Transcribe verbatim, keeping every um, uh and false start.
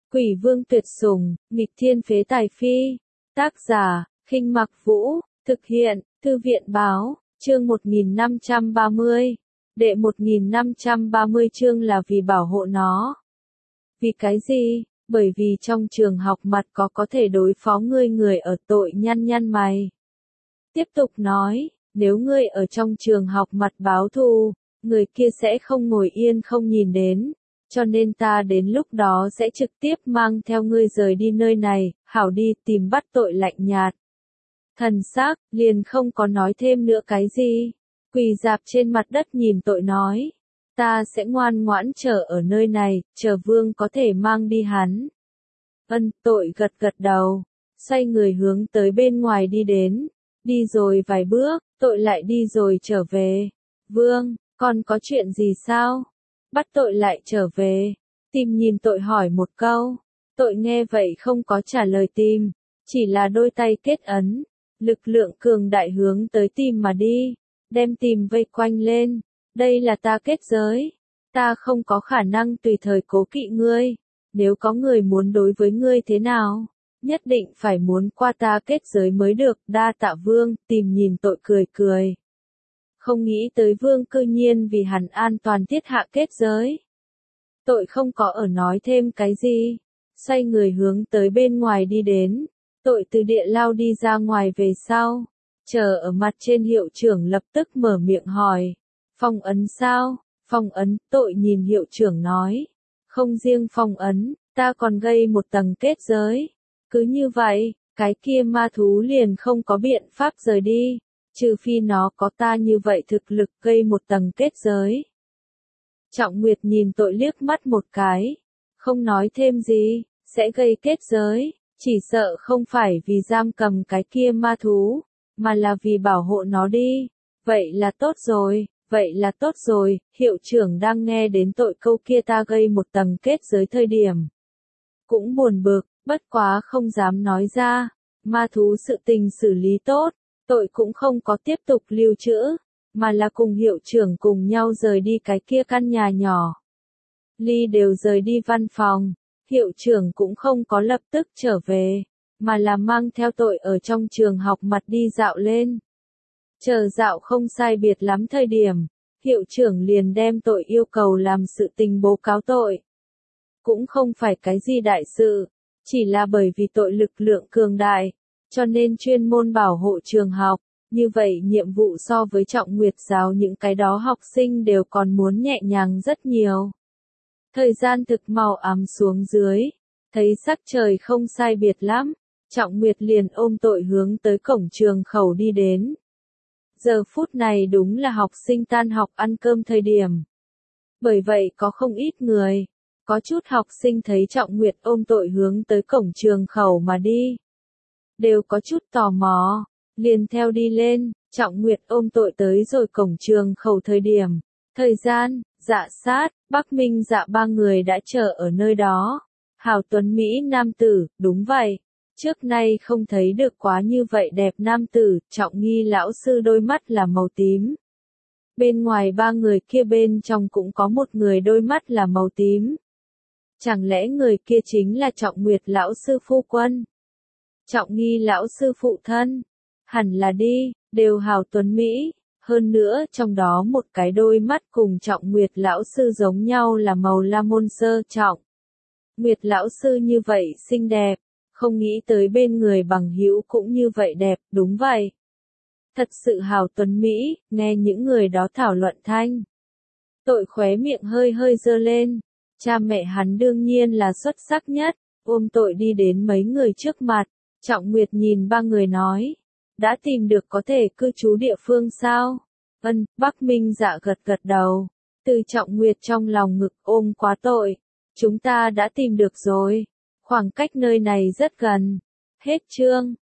Quỷ vương tuyệt sủng, nghịch thiên phế tài phi. Tác giả, Khinh Mặc Vũ, thực hiện, Thư viện báo, chương một nghìn năm trăm ba mươi. Đệ một nghìn năm trăm ba mươi chương là vì bảo hộ nó. Vì cái gì? Bởi vì trong trường học mặt có có thể đối phó ngươi người ở tội nhăn nhăn mày. Tiếp tục nói, nếu ngươi ở trong trường học mặt báo thù, người kia sẽ không ngồi yên không nhìn đến. Cho nên ta đến lúc đó sẽ trực tiếp mang theo ngươi rời đi nơi này, hảo đi tìm bắt tội lạnh nhạt. Thần xác, liền không có nói thêm nữa cái gì. Quỳ dạp trên mặt đất nhìn tội nói. Ta sẽ ngoan ngoãn chờ ở nơi này, chờ vương có thể mang đi hắn. Ân, tội gật gật đầu, xoay người hướng tới bên ngoài đi đến. Đi rồi vài bước, tội lại đi rồi trở về. Vương, còn có chuyện gì sao? Bắt tội lại trở về. Tìm nhìn tội hỏi một câu. Tội nghe vậy không có trả lời tìm. Chỉ là đôi tay kết ấn. Lực lượng cường đại hướng tới tìm mà đi. Đem tìm vây quanh lên. Đây là ta kết giới. Ta không có khả năng tùy thời cố kỵ ngươi. Nếu có người muốn đối với ngươi thế nào, nhất định phải muốn qua ta kết giới mới được. Đa tạ vương, tìm nhìn tội cười cười. Không nghĩ tới vương cư nhiên vì hắn an toàn thiết hạ kết giới. Tội không có ở nói thêm cái gì. Xoay người hướng tới bên ngoài đi đến. Tội từ địa lao đi ra ngoài về sau. Chờ ở mặt trên hiệu trưởng lập tức mở miệng hỏi. Phong ấn sao? Phong ấn, tội nhìn hiệu trưởng nói. Không riêng phong ấn, ta còn gây một tầng kết giới. Cứ như vậy, cái kia ma thú liền không có biện pháp rời đi. Trừ phi nó có ta như vậy thực lực gây một tầng kết giới. Trọng Nguyệt nhìn tội liếc mắt một cái. Không nói thêm gì, sẽ gây kết giới. Chỉ sợ không phải vì giam cầm cái kia ma thú, mà là vì bảo hộ nó đi. Vậy là tốt rồi, vậy là tốt rồi, hiệu trưởng đang nghe đến tội câu kia ta gây một tầng kết giới thời điểm. Cũng buồn bực, bất quá không dám nói ra, ma thú sự tình xử lý tốt, tội cũng không có tiếp tục lưu trữ, mà là cùng hiệu trưởng cùng nhau rời đi cái kia căn nhà nhỏ. Ly đều rời đi văn phòng. Hiệu trưởng cũng không có lập tức trở về, mà là mang theo tội ở trong trường học mặt đi dạo lên. Chờ dạo không sai biệt lắm thời điểm, hiệu trưởng liền đem tội yêu cầu làm sự tình báo cáo tội. Cũng không phải cái gì đại sự, chỉ là bởi vì tội lực lượng cường đại, cho nên chuyên môn bảo hộ trường học. Như vậy nhiệm vụ so với Trọng Nguyệt giáo những cái đó học sinh đều còn muốn nhẹ nhàng rất nhiều. Thời gian thực mau ấm xuống dưới, thấy sắc trời không sai biệt lắm, Trọng Nguyệt liền ôm tội hướng tới cổng trường khẩu đi đến. Giờ phút này đúng là học sinh tan học ăn cơm thời điểm. Bởi vậy có không ít người, có chút học sinh thấy Trọng Nguyệt ôm tội hướng tới cổng trường khẩu mà đi. Đều có chút tò mò, liền theo đi lên, Trọng Nguyệt ôm tội tới rồi cổng trường khẩu thời điểm. Thời gian, Dạ Sát, Bắc Minh Dạ ba người đã chờ ở nơi đó. Hào tuấn Mỹ nam tử, đúng vậy. Trước nay không thấy được quá như vậy đẹp nam tử, Trọng Nghi lão sư đôi mắt là màu tím. Bên ngoài ba người kia bên trong cũng có một người đôi mắt là màu tím. Chẳng lẽ người kia chính là Trọng Nguyệt lão sư phu quân? Trọng Nghi lão sư phụ thân? Hẳn là đi, đều hào tuấn Mỹ. Hơn nữa, trong đó một cái đôi mắt cùng Trọng Nguyệt lão sư giống nhau là màu la môn sơ trọng. Nguyệt lão sư như vậy xinh đẹp, không nghĩ tới bên người bằng hữu cũng như vậy đẹp, đúng vậy. Thật sự hào tuấn Mỹ, nghe những người đó thảo luận thanh. Tội khóe miệng hơi hơi dơ lên, cha mẹ hắn đương nhiên là xuất sắc nhất, ôm tội đi đến mấy người trước mặt, Trọng Nguyệt nhìn ba người nói. Đã tìm được có thể cư trú địa phương sao? Ân, Bắc Minh Dạ gật gật đầu. Từ Trọng Nguyệt trong lòng ngực ôm quá tội. Chúng ta đã tìm được rồi. Khoảng cách nơi này rất gần. Hết chương.